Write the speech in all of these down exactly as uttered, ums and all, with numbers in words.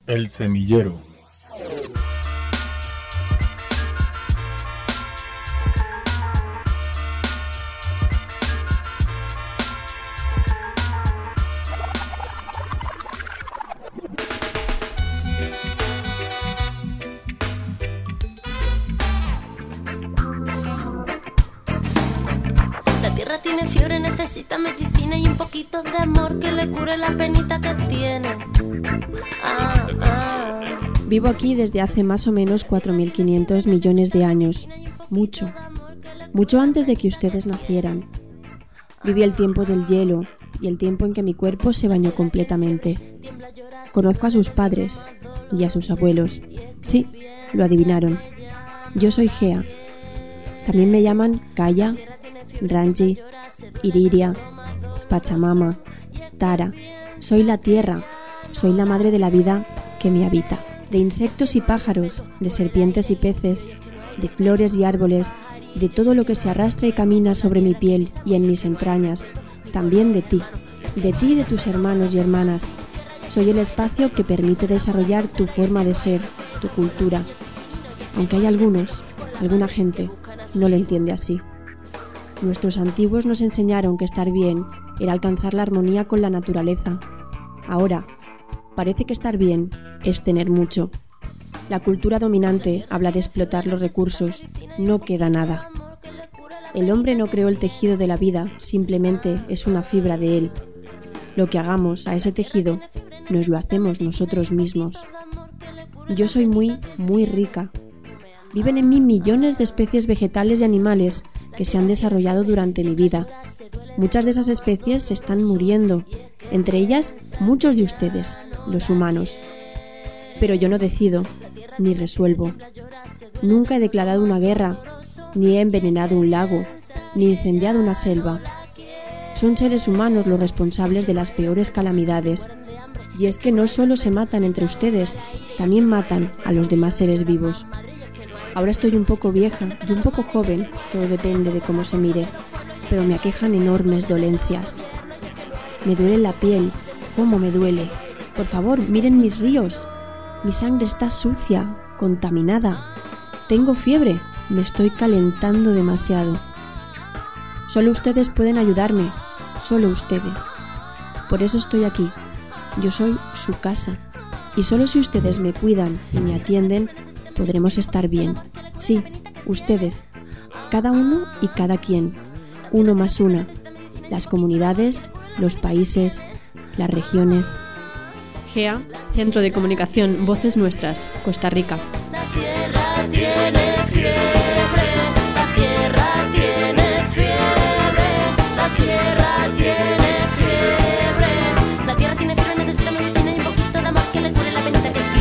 El semillero. La tierra tiene fiebre, necesita medicina y un poquito de amor que le cure la penita que tiene. Ah, ah. Vivo aquí desde hace más o menos cuatro mil quinientos millones de años. Mucho. Mucho antes de que ustedes nacieran. Viví el tiempo del hielo y el tiempo en que mi cuerpo se bañó completamente. Conozco a sus padres y a sus abuelos. Sí, lo adivinaron. Yo soy Gea. También me llaman Kaya, Rangi, Iriria, Pachamama, Tara. Soy la tierra, soy la madre de la vida que me habita. De insectos y pájaros, de serpientes y peces, de flores y árboles, de todo lo que se arrastra y camina sobre mi piel y en mis entrañas. También de ti, de ti y de tus hermanos y hermanas. Soy el espacio que permite desarrollar tu forma de ser, tu cultura. Aunque hay algunos, alguna gente, no lo entiende así. Nuestros antiguos nos enseñaron que estar bien era alcanzar la armonía con la naturaleza. Ahora, parece que estar bien es tener mucho. La cultura dominante habla de explotar los recursos, no queda nada. El hombre no creó el tejido de la vida, simplemente es una fibra de él. Lo que hagamos a ese tejido, nos lo hacemos nosotros mismos. Yo soy muy, muy rica. Viven en mí millones de especies vegetales y animales que se han desarrollado durante mi vida. Muchas de esas especies se están muriendo, entre ellas muchos de ustedes, los humanos. Pero yo no decido, ni resuelvo. Nunca he declarado una guerra, ni he envenenado un lago, ni incendiado una selva. Son seres humanos los responsables de las peores calamidades. Y es que no solo se matan entre ustedes, también matan a los demás seres vivos. Ahora estoy un poco vieja y un poco joven, todo depende de cómo se mire, pero me aquejan enormes dolencias. Me duele la piel, cómo me duele. Por favor, miren mis ríos. Mi sangre está sucia, contaminada. Tengo fiebre, me estoy calentando demasiado. Solo ustedes pueden ayudarme, solo ustedes. Por eso estoy aquí. Yo soy su casa. Y solo si ustedes me cuidan y me atienden, podremos estar bien. Sí, ustedes. Cada uno y cada quien. Uno más una. Las comunidades, los países, las regiones. Gea, Centro de Comunicación Voces Nuestras, Costa Rica. La tierra tiene fiebre, la tierra tiene fiebre, la tierra tiene fiebre, la tierra tiene fiebre, necesita medicina y un poquito de amor que le cure la penita que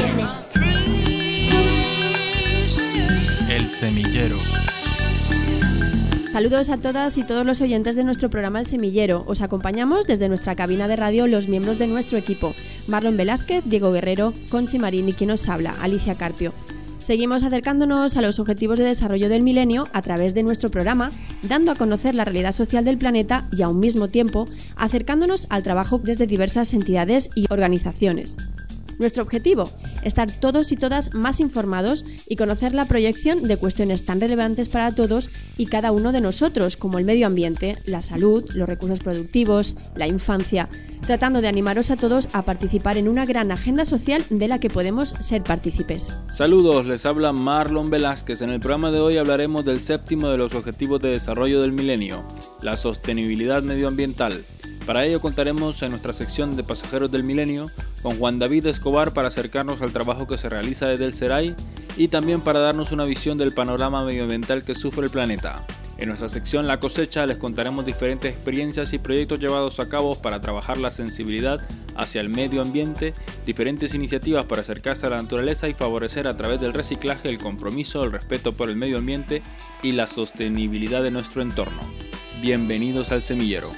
tiene. El semillero. Saludos a todas y todos los oyentes de nuestro programa El Semillero. Os acompañamos desde nuestra cabina de radio los miembros de nuestro equipo: Marlon Velázquez, Diego Guerrero, Conchi Marín y quien os habla, Alicia Carpio. Seguimos acercándonos a los objetivos de desarrollo del milenio a través de nuestro programa, dando a conocer la realidad social del planeta y a un mismo tiempo acercándonos al trabajo desde diversas entidades y organizaciones. Nuestro objetivo, estar todos y todas más informados y conocer la proyección de cuestiones tan relevantes para todos y cada uno de nosotros, como el medio ambiente, la salud, los recursos productivos, la infancia, tratando de animaros a todos a participar en una gran agenda social de la que podemos ser partícipes. Saludos, les habla Marlon Velázquez. En el programa de hoy hablaremos del séptimo de los Objetivos de Desarrollo del Milenio, la sostenibilidad medioambiental. Para ello contaremos en nuestra sección de Pasajeros del Milenio con Juan David Escobar para acercarnos al trabajo que se realiza desde el SERAI y también para darnos una visión del panorama medioambiental que sufre el planeta. En nuestra sección La Cosecha les contaremos diferentes experiencias y proyectos llevados a cabo para trabajar la sensibilidad hacia el medio ambiente, diferentes iniciativas para acercarse a la naturaleza y favorecer a través del reciclaje el compromiso, el respeto por el medio ambiente y la sostenibilidad de nuestro entorno. Bienvenidos al Semillero.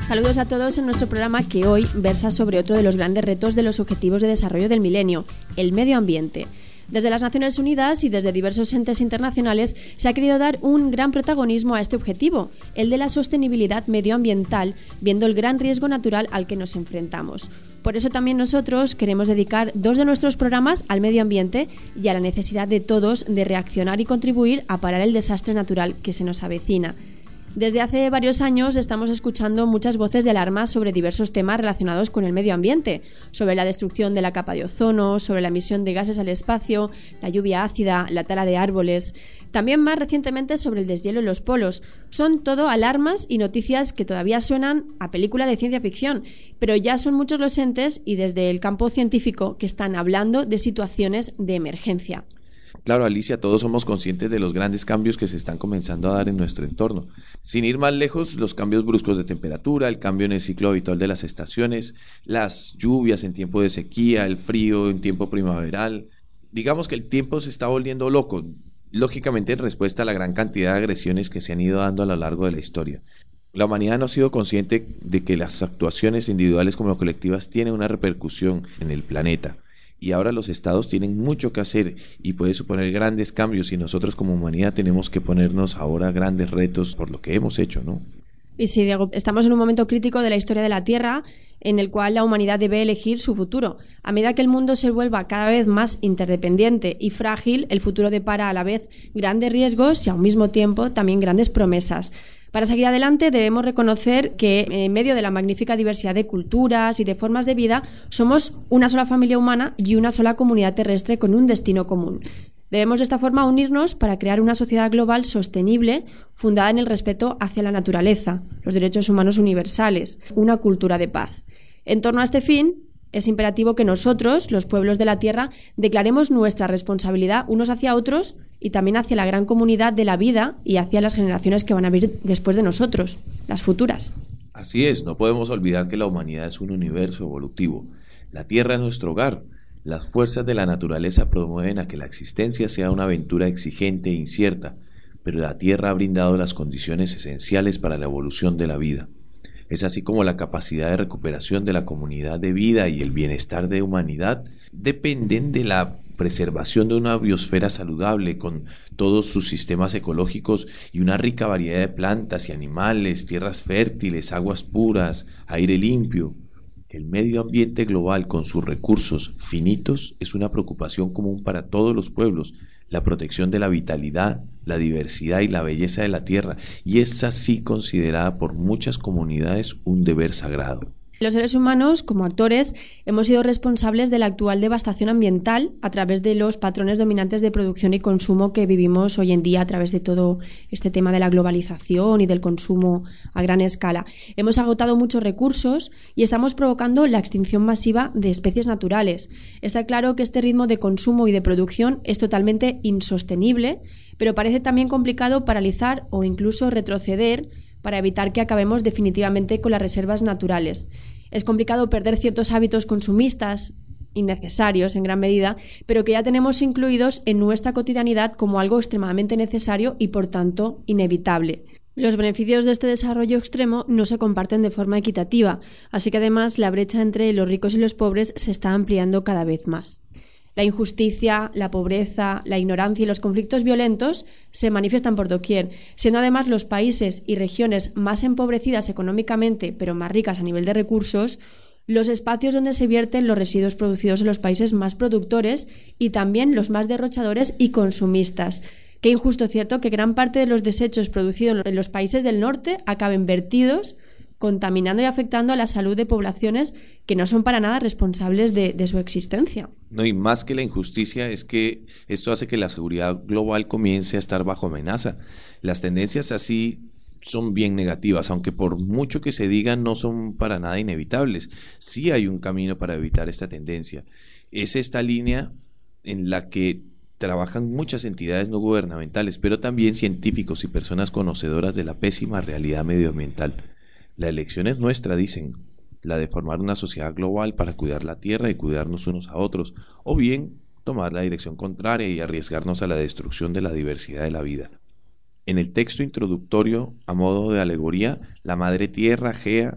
Saludos a todos en nuestro programa que hoy versa sobre otro de los grandes retos de los Objetivos de Desarrollo del Milenio, el medio ambiente. Desde las Naciones Unidas y desde diversos entes internacionales se ha querido dar un gran protagonismo a este objetivo, el de la sostenibilidad medioambiental, viendo el gran riesgo natural al que nos enfrentamos. Por eso también nosotros queremos dedicar dos de nuestros programas al medio ambiente y a la necesidad de todos de reaccionar y contribuir a parar el desastre natural que se nos avecina. Desde hace varios años estamos escuchando muchas voces de alarma sobre diversos temas relacionados con el medio ambiente, sobre la destrucción de la capa de ozono, sobre la emisión de gases al espacio, la lluvia ácida, la tala de árboles, también más recientemente sobre el deshielo en los polos. Son todo alarmas y noticias que todavía suenan a película de ciencia ficción, pero ya son muchos los entes y desde el campo científico que están hablando de situaciones de emergencia. Claro, Alicia, todos somos conscientes de los grandes cambios que se están comenzando a dar en nuestro entorno. Sin ir más lejos, los cambios bruscos de temperatura, el cambio en el ciclo habitual de las estaciones, las lluvias en tiempo de sequía, el frío en tiempo primaveral. Digamos que el tiempo se está volviendo loco, lógicamente en respuesta a la gran cantidad de agresiones que se han ido dando a lo largo de la historia. La humanidad no ha sido consciente de que las actuaciones individuales como colectivas tienen una repercusión en el planeta. Y ahora los estados tienen mucho que hacer y puede suponer grandes cambios y nosotros como humanidad tenemos que ponernos ahora grandes retos por lo que hemos hecho, ¿no? Y sí, Diego, estamos en un momento crítico de la historia de la Tierra en el cual la humanidad debe elegir su futuro. A medida que el mundo se vuelva cada vez más interdependiente y frágil, el futuro depara a la vez grandes riesgos y a un mismo tiempo también grandes promesas. Para seguir adelante debemos reconocer que en medio de la magnífica diversidad de culturas y de formas de vida somos una sola familia humana y una sola comunidad terrestre con un destino común. Debemos de esta forma unirnos para crear una sociedad global sostenible fundada en el respeto hacia la naturaleza, los derechos humanos universales, una cultura de paz. En torno a este fin, es imperativo que nosotros, los pueblos de la Tierra, declaremos nuestra responsabilidad unos hacia otros y también hacia la gran comunidad de la vida y hacia las generaciones que van a vivir después de nosotros, las futuras. Así es, no podemos olvidar que la humanidad es un universo evolutivo. La Tierra es nuestro hogar. Las fuerzas de la naturaleza promueven a que la existencia sea una aventura exigente e incierta, pero la Tierra ha brindado las condiciones esenciales para la evolución de la vida. Es así como la capacidad de recuperación de la comunidad de vida y el bienestar de humanidad dependen de la preservación de una biosfera saludable con todos sus sistemas ecológicos y una rica variedad de plantas y animales, tierras fértiles, aguas puras, aire limpio. El medio ambiente global con sus recursos finitos es una preocupación común para todos los pueblos. La protección de la vitalidad, la diversidad y la belleza de la tierra, y es así considerada por muchas comunidades un deber sagrado. Los seres humanos, como actores, hemos sido responsables de la actual devastación ambiental a través de los patrones dominantes de producción y consumo que vivimos hoy en día a través de todo este tema de la globalización y del consumo a gran escala. Hemos agotado muchos recursos y estamos provocando la extinción masiva de especies naturales. Está claro que este ritmo de consumo y de producción es totalmente insostenible, pero parece también complicado paralizar o incluso retroceder para evitar que acabemos definitivamente con las reservas naturales. Es complicado perder ciertos hábitos consumistas, innecesarios en gran medida, pero que ya tenemos incluidos en nuestra cotidianidad como algo extremadamente necesario y, por tanto, inevitable. Los beneficios de este desarrollo extremo no se comparten de forma equitativa, así que además la brecha entre los ricos y los pobres se está ampliando cada vez más. La injusticia, la pobreza, la ignorancia y los conflictos violentos se manifiestan por doquier, siendo además los países y regiones más empobrecidas económicamente, pero más ricas a nivel de recursos, los espacios donde se vierten los residuos producidos en los países más productores y también los más derrochadores y consumistas. Qué injusto, ¿cierto?, que gran parte de los desechos producidos en los países del norte acaben vertidos, contaminando y afectando a la salud de poblaciones que no son para nada responsables de, de su existencia. No, y más que la injusticia es que esto hace que la seguridad global comience a estar bajo amenaza. Las tendencias así son bien negativas, aunque por mucho que se diga no son para nada inevitables. Sí hay un camino para evitar esta tendencia. Es esta línea en la que trabajan muchas entidades no gubernamentales, pero también científicos y personas conocedoras de la pésima realidad medioambiental. La elección es nuestra, dicen, la de formar una sociedad global para cuidar la tierra y cuidarnos unos a otros, o bien tomar la dirección contraria y arriesgarnos a la destrucción de la diversidad de la vida. En el texto introductorio, a modo de alegoría, la Madre Tierra, Gea,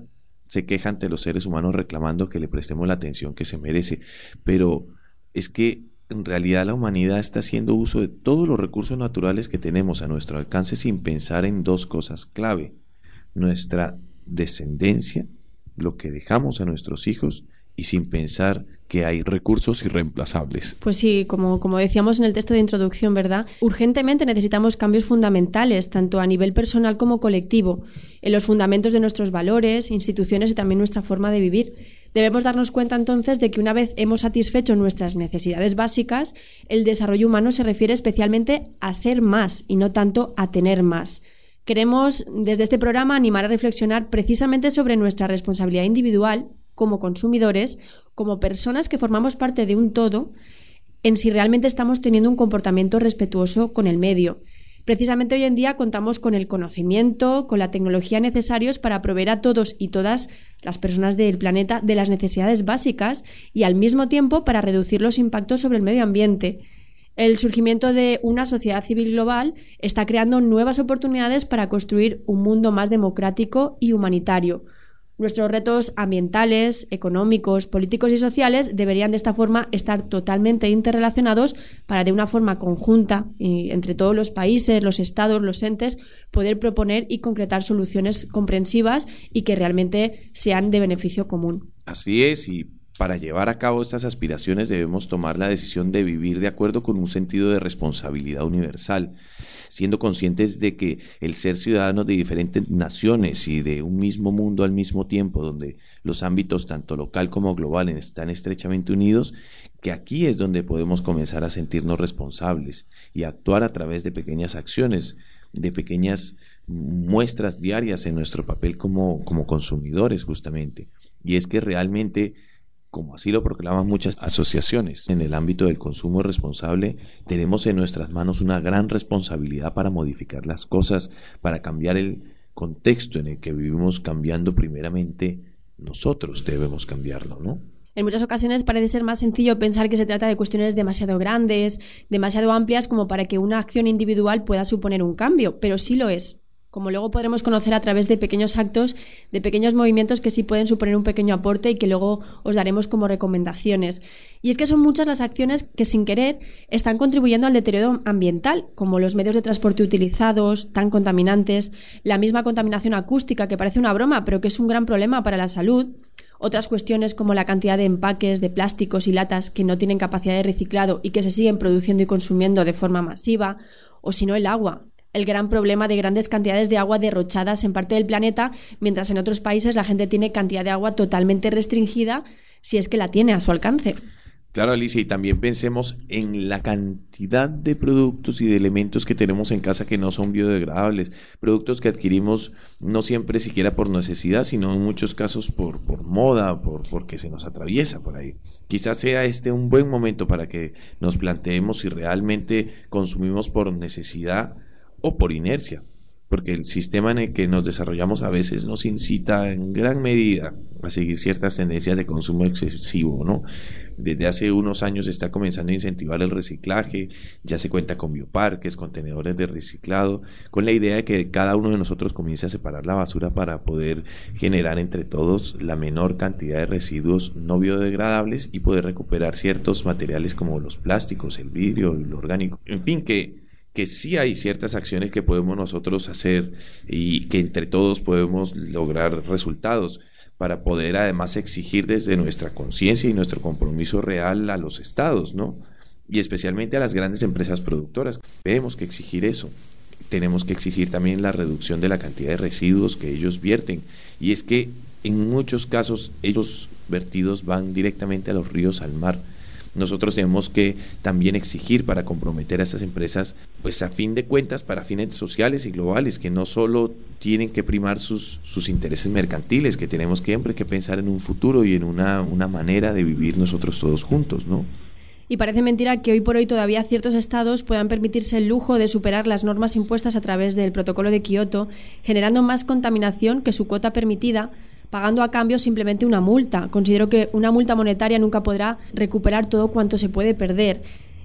se queja ante los seres humanos reclamando que le prestemos la atención que se merece, pero es que en realidad la humanidad está haciendo uso de todos los recursos naturales que tenemos a nuestro alcance sin pensar en dos cosas clave: nuestra descendencia, lo que dejamos a nuestros hijos, y sin pensar que hay recursos irreemplazables. Pues sí, como, como decíamos en el texto de introducción, ¿verdad? Urgentemente necesitamos cambios fundamentales, tanto a nivel personal como colectivo, en los fundamentos de nuestros valores, instituciones y también nuestra forma de vivir. Debemos darnos cuenta entonces de que una vez hemos satisfecho nuestras necesidades básicas, el desarrollo humano se refiere especialmente a ser más y no tanto a tener más. Queremos desde este programa animar a reflexionar precisamente sobre nuestra responsabilidad individual como consumidores, como personas que formamos parte de un todo, en si realmente estamos teniendo un comportamiento respetuoso con el medio. Precisamente hoy en día contamos con el conocimiento, con la tecnología necesarios para proveer a todos y todas las personas del planeta de las necesidades básicas y al mismo tiempo para reducir los impactos sobre el medio ambiente. El surgimiento de una sociedad civil global está creando nuevas oportunidades para construir un mundo más democrático y humanitario. Nuestros retos ambientales, económicos, políticos y sociales deberían de esta forma estar totalmente interrelacionados para de una forma conjunta y entre todos los países, los estados, los entes, poder proponer y concretar soluciones comprensivas y que realmente sean de beneficio común. Así es, y para llevar a cabo estas aspiraciones debemos tomar la decisión de vivir de acuerdo con un sentido de responsabilidad universal, siendo conscientes de que el ser ciudadanos de diferentes naciones y de un mismo mundo al mismo tiempo, donde los ámbitos tanto local como global están estrechamente unidos, que aquí es donde podemos comenzar a sentirnos responsables y actuar a través de pequeñas acciones, de pequeñas muestras diarias en nuestro papel como, como consumidores justamente. Y es que realmente, como así lo proclaman muchas asociaciones, en el ámbito del consumo responsable tenemos en nuestras manos una gran responsabilidad para modificar las cosas, para cambiar el contexto en el que vivimos, cambiando primeramente nosotros debemos cambiarlo, ¿no? En muchas ocasiones parece ser más sencillo pensar que se trata de cuestiones demasiado grandes, demasiado amplias como para que una acción individual pueda suponer un cambio, pero sí lo es. Como luego podremos conocer a través de pequeños actos, de pequeños movimientos que sí pueden suponer un pequeño aporte y que luego os daremos como recomendaciones. Y es que son muchas las acciones que sin querer están contribuyendo al deterioro ambiental, como los medios de transporte utilizados, tan contaminantes, la misma contaminación acústica que parece una broma pero que es un gran problema para la salud, otras cuestiones como la cantidad de empaques de plásticos y latas que no tienen capacidad de reciclado y que se siguen produciendo y consumiendo de forma masiva, o si no el agua. El gran problema de grandes cantidades de agua derrochadas en parte del planeta, mientras en otros países la gente tiene cantidad de agua totalmente restringida, si es que la tiene a su alcance. Claro, Alicia, y también pensemos en la cantidad de productos y de elementos que tenemos en casa que no son biodegradables, productos que adquirimos no siempre siquiera por necesidad, sino en muchos casos por, por moda, por, porque se nos atraviesa por ahí. Quizás sea este un buen momento para que nos planteemos si realmente consumimos por necesidad o por inercia, porque el sistema en el que nos desarrollamos a veces nos incita en gran medida a seguir ciertas tendencias de consumo excesivo, ¿no? Desde hace unos años se está comenzando a incentivar el reciclaje, ya se cuenta con bioparques, contenedores de reciclado, con la idea de que cada uno de nosotros comience a separar la basura para poder generar entre todos la menor cantidad de residuos no biodegradables y poder recuperar ciertos materiales como los plásticos, el vidrio, lo orgánico, en fin, que que sí hay ciertas acciones que podemos nosotros hacer y que entre todos podemos lograr resultados para poder además exigir desde nuestra conciencia y nuestro compromiso real a los estados, ¿no? Y especialmente a las grandes empresas productoras. Tenemos que exigir eso. Tenemos que exigir también la reducción de la cantidad de residuos que ellos vierten. Y es que en muchos casos ellos vertidos van directamente a los ríos, al mar. Nosotros tenemos que también exigir para comprometer a estas empresas, pues a fin de cuentas, para fines sociales y globales, que no solo tienen que primar sus, sus intereses mercantiles, que tenemos siempre que pensar en un futuro y en una, una manera de vivir nosotros todos juntos, ¿no? Y parece mentira que hoy por hoy todavía ciertos estados puedan permitirse el lujo de superar las normas impuestas a través del Protocolo de Kioto, generando más contaminación que su cuota permitida, pagando a cambio simplemente una multa. Considero que una multa monetaria nunca podrá recuperar todo cuanto se puede perder.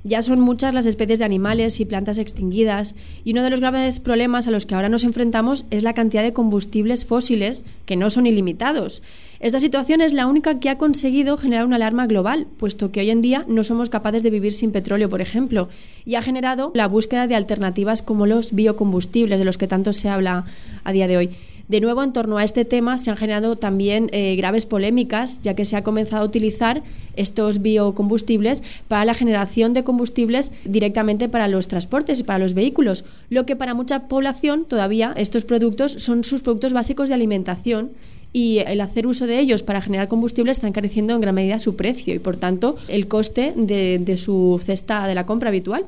Ya son muchas las especies de animales y plantas extinguidas, y uno de los graves problemas a los que ahora nos enfrentamos es la cantidad de combustibles fósiles que no son ilimitados. Esta situación es la única que ha conseguido generar una alarma global, puesto que hoy en día no somos capaces de vivir sin petróleo, por ejemplo, y ha generado la búsqueda de alternativas como los biocombustibles, de los que tanto se habla a día de hoy. De nuevo, en torno a este tema se han generado también eh, graves polémicas, ya que se ha comenzado a utilizar estos biocombustibles para la generación de combustibles directamente para los transportes y para los vehículos, lo que para mucha población todavía estos productos son sus productos básicos de alimentación, y el hacer uso de ellos para generar combustible está encareciendo en gran medida su precio y, por tanto, el coste de, de su cesta de la compra habitual.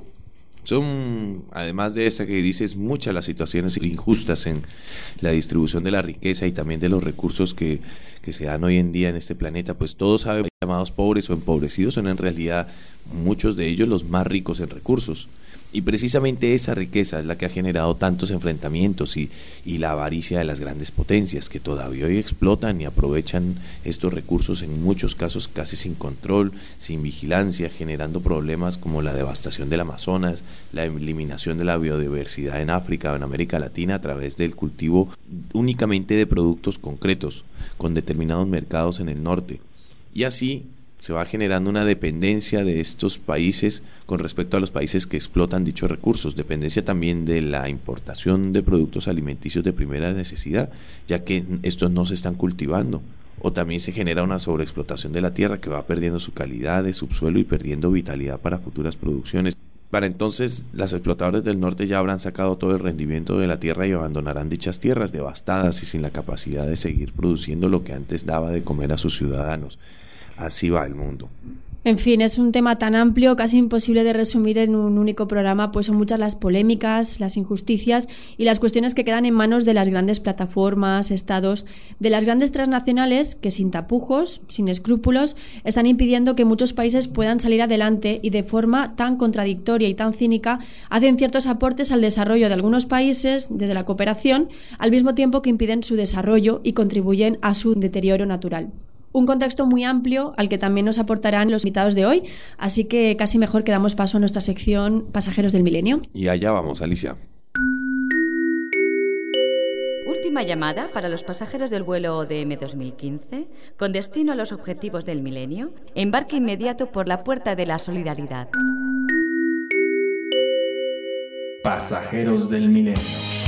Son, además de esa que dices, muchas las situaciones injustas en la distribución de la riqueza y también de los recursos que, que se dan hoy en día en este planeta. Pues todos saben que llamados pobres o empobrecidos son en realidad muchos de ellos los más ricos en recursos. Y precisamente esa riqueza es la que ha generado tantos enfrentamientos y, y la avaricia de las grandes potencias, que todavía hoy explotan y aprovechan estos recursos en muchos casos casi sin control, sin vigilancia, generando problemas como la devastación del Amazonas, la eliminación de la biodiversidad en África o en América Latina a través del cultivo únicamente de productos concretos, con determinados mercados en el norte. Y así se va generando una dependencia de estos países con respecto a los países que explotan dichos recursos, dependencia también de la importación de productos alimenticios de primera necesidad, ya que estos no se están cultivando, o también se genera una sobreexplotación de la tierra que va perdiendo su calidad de subsuelo y perdiendo vitalidad para futuras producciones. Para entonces, las explotadoras del norte ya habrán sacado todo el rendimiento de la tierra y abandonarán dichas tierras devastadas y sin la capacidad de seguir produciendo lo que antes daba de comer a sus ciudadanos. Así va el mundo. En fin, es un tema tan amplio, casi imposible de resumir en un único programa, pues son muchas las polémicas, las injusticias y las cuestiones que quedan en manos de las grandes plataformas, estados, de las grandes transnacionales que sin tapujos, sin escrúpulos, están impidiendo que muchos países puedan salir adelante y de forma tan contradictoria y tan cínica hacen ciertos aportes al desarrollo de algunos países desde la cooperación, al mismo tiempo que impiden su desarrollo y contribuyen a su deterioro natural. Un contexto muy amplio al que también nos aportarán los invitados de hoy, así que casi mejor que damos paso a nuestra sección Pasajeros del Milenio. Y allá vamos, Alicia. Última llamada para los pasajeros del vuelo O D M dos mil quince, con destino a los objetivos del milenio. Embarque inmediato por la puerta de la solidaridad. Pasajeros del Milenio.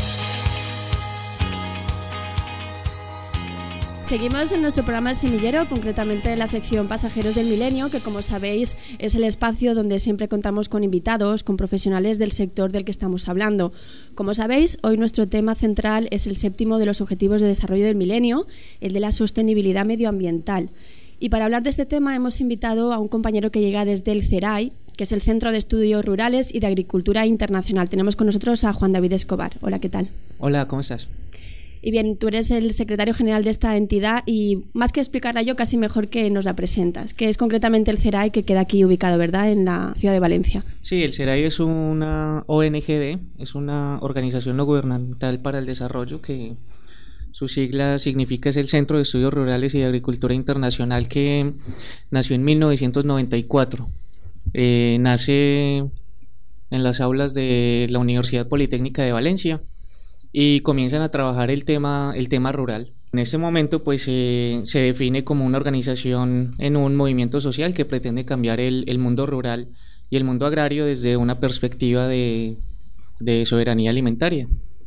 Seguimos en nuestro programa El Semillero, concretamente en la sección Pasajeros del Milenio, que como sabéis es el espacio donde siempre contamos con invitados, con profesionales del sector del que estamos hablando. Como sabéis, hoy nuestro tema central es el séptimo de los Objetivos de Desarrollo del Milenio, el de la sostenibilidad medioambiental. Y para hablar de este tema hemos invitado a un compañero que llega desde el CERAI, que es el Centro de Estudios Rurales y de Agricultura Internacional. Tenemos con nosotros a Juan David Escobar. Hola, ¿qué tal? Hola, ¿cómo estás? Y bien, tú eres el secretario general de esta entidad y más que explicarla yo, casi mejor que nos la presentas, que es concretamente el CERAI, que queda aquí ubicado, ¿verdad?, en la ciudad de Valencia. Sí, el CERAI es una O N G D, es una organización no gubernamental para el desarrollo que su sigla significa es el Centro de Estudios Rurales y de Agricultura Internacional, que nació en mil novecientos noventa y cuatro. Eh, nace en las aulas de la Universidad Politécnica de Valencia y comienzan a trabajar el tema, el tema rural. En este momento pues eh, se define como una organización en un movimiento social que pretende cambiar el, el mundo rural y el mundo agrario desde una perspectiva de, de soberanía alimentaria.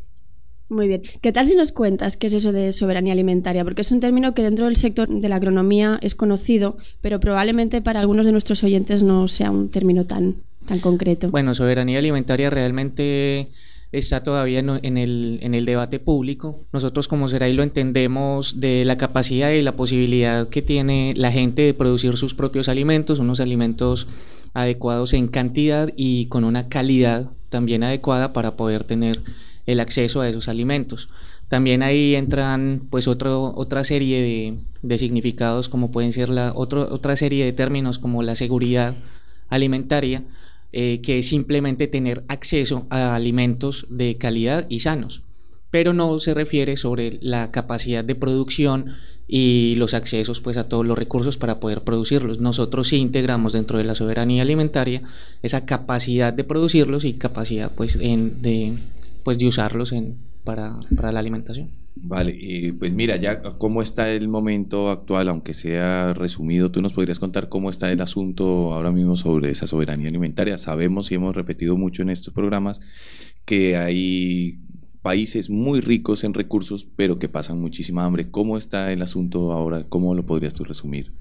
Muy bien. ¿Qué tal si nos cuentas qué es eso de soberanía alimentaria? Porque es un término que dentro del sector de la agronomía es conocido, pero probablemente para algunos de nuestros oyentes no sea un término tan, tan concreto. Bueno, soberanía alimentaria realmente está todavía en, en, el, en el debate público. Nosotros como CERAI lo entendemos de la capacidad y la posibilidad que tiene la gente de producir sus propios alimentos, unos alimentos adecuados en cantidad y con una calidad también adecuada para poder tener el acceso a esos alimentos. También ahí entran pues otro, otra serie de, de significados, como pueden ser la otro, otra serie de términos como la seguridad alimentaria, Eh, que es simplemente tener acceso a alimentos de calidad y sanos, pero no se refiere sobre la capacidad de producción y los accesos pues a todos los recursos para poder producirlos. Nosotros sí integramos dentro de la soberanía alimentaria esa capacidad de producirlos y capacidad pues en, de pues de usarlos en, para, para la alimentación. Vale, y pues mira, ya cómo está el momento actual, aunque sea resumido, ¿tú nos podrías contar cómo está el asunto ahora mismo sobre esa soberanía alimentaria? Sabemos y hemos repetido mucho en estos programas que hay países muy ricos en recursos, pero que pasan muchísima hambre. ¿Cómo está el asunto ahora? ¿Cómo lo podrías tú resumir?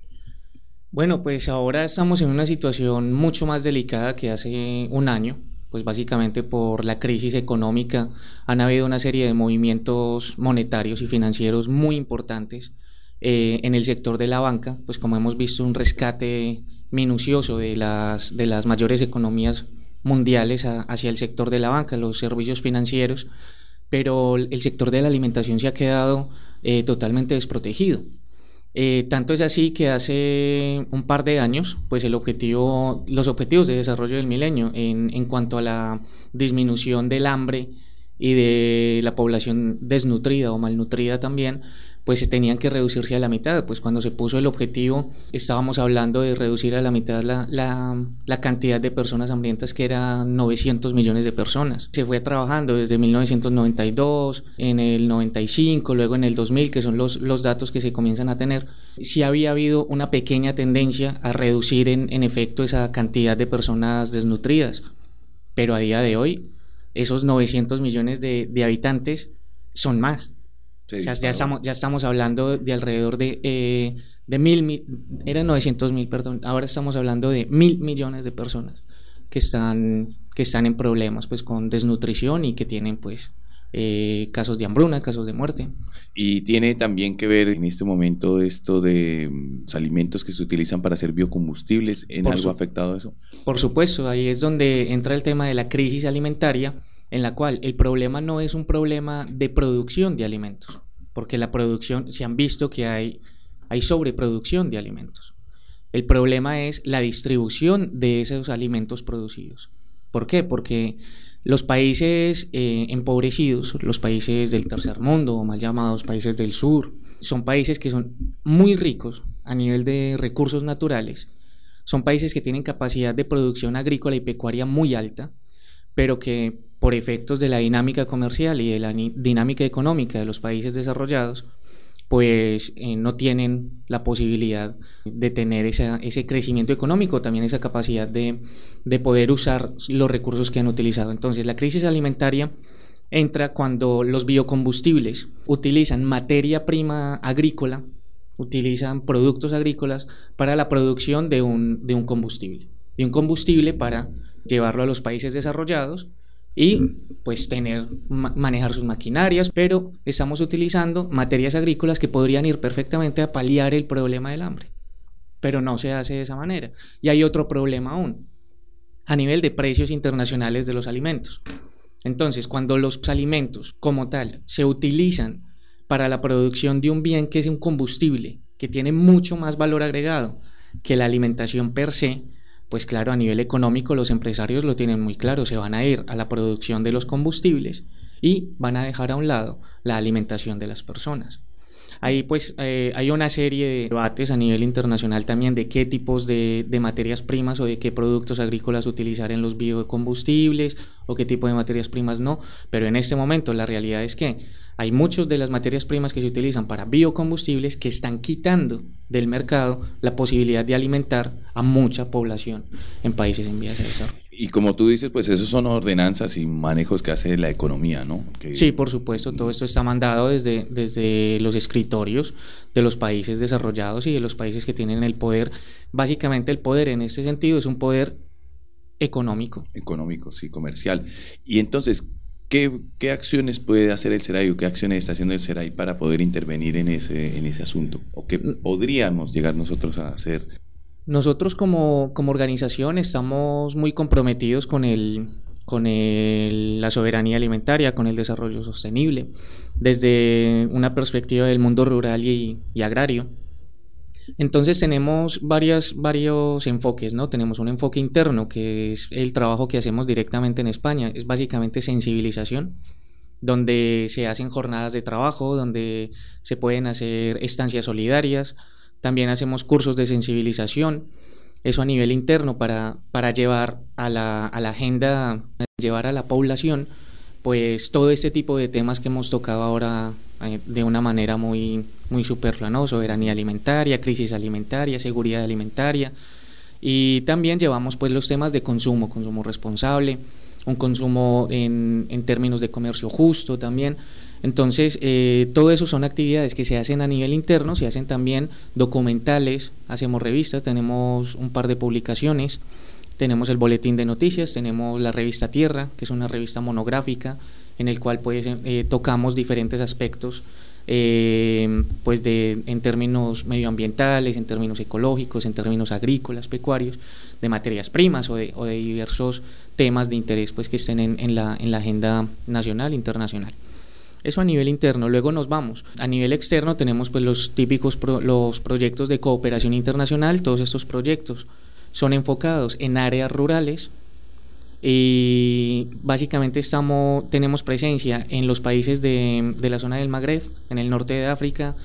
Bueno, pues ahora estamos en una situación mucho más delicada que hace un año. Pues básicamente por la crisis económica han habido una serie de movimientos monetarios y financieros muy importantes eh, en el sector de la banca, pues como hemos visto un rescate minucioso de las, de las mayores economías mundiales a, hacia el sector de la banca, los servicios financieros, pero el sector de la alimentación se ha quedado eh, totalmente desprotegido. Eh, tanto es así que hace un par de años, pues el objetivo, los objetivos de desarrollo del milenio en, en cuanto a la disminución del hambre y de la población desnutrida o malnutrida también, pues se tenían que reducirse a la mitad. Pues cuando se puso el objetivo estábamos hablando de reducir a la mitad la, la, la cantidad de personas hambrientas, que eran novecientos millones de personas. Se fue trabajando desde mil novecientos noventa y dos, en el noventa y cinco, luego en el dos mil, que son los, los datos que se comienzan a tener. Sí había habido una pequeña tendencia a reducir en, en efecto esa cantidad de personas desnutridas, pero a día de hoy esos novecientos millones de, de habitantes son más. Sí, o sea, ya estamos, ya estamos hablando de alrededor de, eh, de mil, mil, eran novecientos mil, perdón, ahora estamos hablando de mil millones de personas que están, que están en problemas pues con desnutrición y que tienen pues eh, casos de hambruna, casos de muerte. Y tiene también que ver en este momento esto de los alimentos que se utilizan para hacer biocombustibles, ¿en Por algo su- afectado eso? Por supuesto, ahí es donde entra el tema de la crisis alimentaria, en la cual el problema no es un problema de producción de alimentos, porque la producción, se han visto que hay, hay sobreproducción de alimentos. El problema es la distribución de esos alimentos producidos. ¿Por qué? Porque los países eh, empobrecidos, los países del tercer mundo, o mal llamados países del sur, son países que son muy ricos a nivel de recursos naturales, son países que tienen capacidad de producción agrícola y pecuaria muy alta, pero que por efectos de la dinámica comercial y de la ni- dinámica económica de los países desarrollados, pues eh, no tienen la posibilidad de tener esa, ese crecimiento económico, también esa capacidad de, de poder usar los recursos que han utilizado. Entonces, la crisis alimentaria entra cuando los biocombustibles utilizan materia prima agrícola, utilizan productos agrícolas para la producción de un, de un combustible, de un combustible para llevarlo a los países desarrollados y pues tener, ma- manejar sus maquinarias, pero estamos utilizando materias agrícolas que podrían ir perfectamente a paliar el problema del hambre, pero no se hace de esa manera. Y hay otro problema aún, a nivel de precios internacionales de los alimentos. Entonces, cuando los alimentos como tal se utilizan para la producción de un bien que es un combustible, que tiene mucho más valor agregado que la alimentación per se, pues claro, a nivel económico los empresarios lo tienen muy claro, se van a ir a la producción de los combustibles y van a dejar a un lado la alimentación de las personas. Ahí pues eh, hay una serie de debates a nivel internacional también de qué tipos de, de materias primas o de qué productos agrícolas utilizar en los biocombustibles o qué tipo de materias primas no, pero en este momento la realidad es que hay muchas de las materias primas que se utilizan para biocombustibles que están quitando del mercado la posibilidad de alimentar a mucha población en países en vías de desarrollo. Y como tú dices, pues esos son ordenanzas y manejos que hace la economía, ¿no? Que... Sí, por supuesto, todo esto está mandado desde, desde los escritorios de los países desarrollados y de los países que tienen el poder. Básicamente el poder en este sentido es un poder económico. Económico, sí, comercial. Y entonces, ¿qué, qué acciones puede hacer el SERAI o qué acciones está haciendo el SERAI para poder intervenir en ese, en ese asunto? ¿O qué podríamos llegar nosotros a hacer? Nosotros como, como organización estamos muy comprometidos con, el, con el, la soberanía alimentaria, con el desarrollo sostenible, desde una perspectiva del mundo rural y, y agrario. Entonces tenemos varias, varios enfoques, ¿no? Tenemos un enfoque interno, que es el trabajo que hacemos directamente en España, es básicamente sensibilización donde se hacen jornadas de trabajo, donde se pueden hacer estancias solidarias. También hacemos cursos de sensibilización, eso a nivel interno para, para llevar a la, a la agenda, llevar a la población, pues todo este tipo de temas que hemos tocado ahora eh, de una manera muy, muy superflua, ¿no? Soberanía alimentaria, crisis alimentaria, seguridad alimentaria, y también llevamos pues los temas de consumo, consumo responsable, un consumo en, en términos de comercio justo también. Entonces, eh, todo eso son actividades que se hacen a nivel interno, se hacen también documentales, hacemos revistas, tenemos un par de publicaciones, tenemos el boletín de noticias, tenemos la revista Tierra, que es una revista monográfica en el cual pues eh, tocamos diferentes aspectos eh, pues de, en términos medioambientales, en términos ecológicos, en términos agrícolas, pecuarios, de materias primas o de, o de diversos temas de interés pues que estén en, en, la, en la agenda nacional, internacional. Eso a nivel interno. Luego nos vamos a nivel externo, tenemos pues los típicos pro, los proyectos de cooperación internacional. Todos estos proyectos son enfocados en áreas rurales y básicamente estamos, tenemos presencia en los países de, de la zona del Magreb, en el norte de África,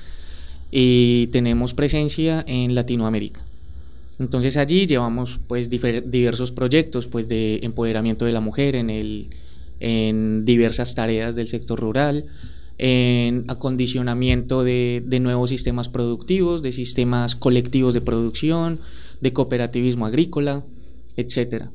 y tenemos presencia en Latinoamérica. Entonces allí llevamos pues difer, diversos proyectos pues de empoderamiento de la mujer en el en diversas tareas del sector rural, en acondicionamiento de, de nuevos sistemas productivos, de sistemas colectivos de producción, de cooperativismo agrícola, etcétera.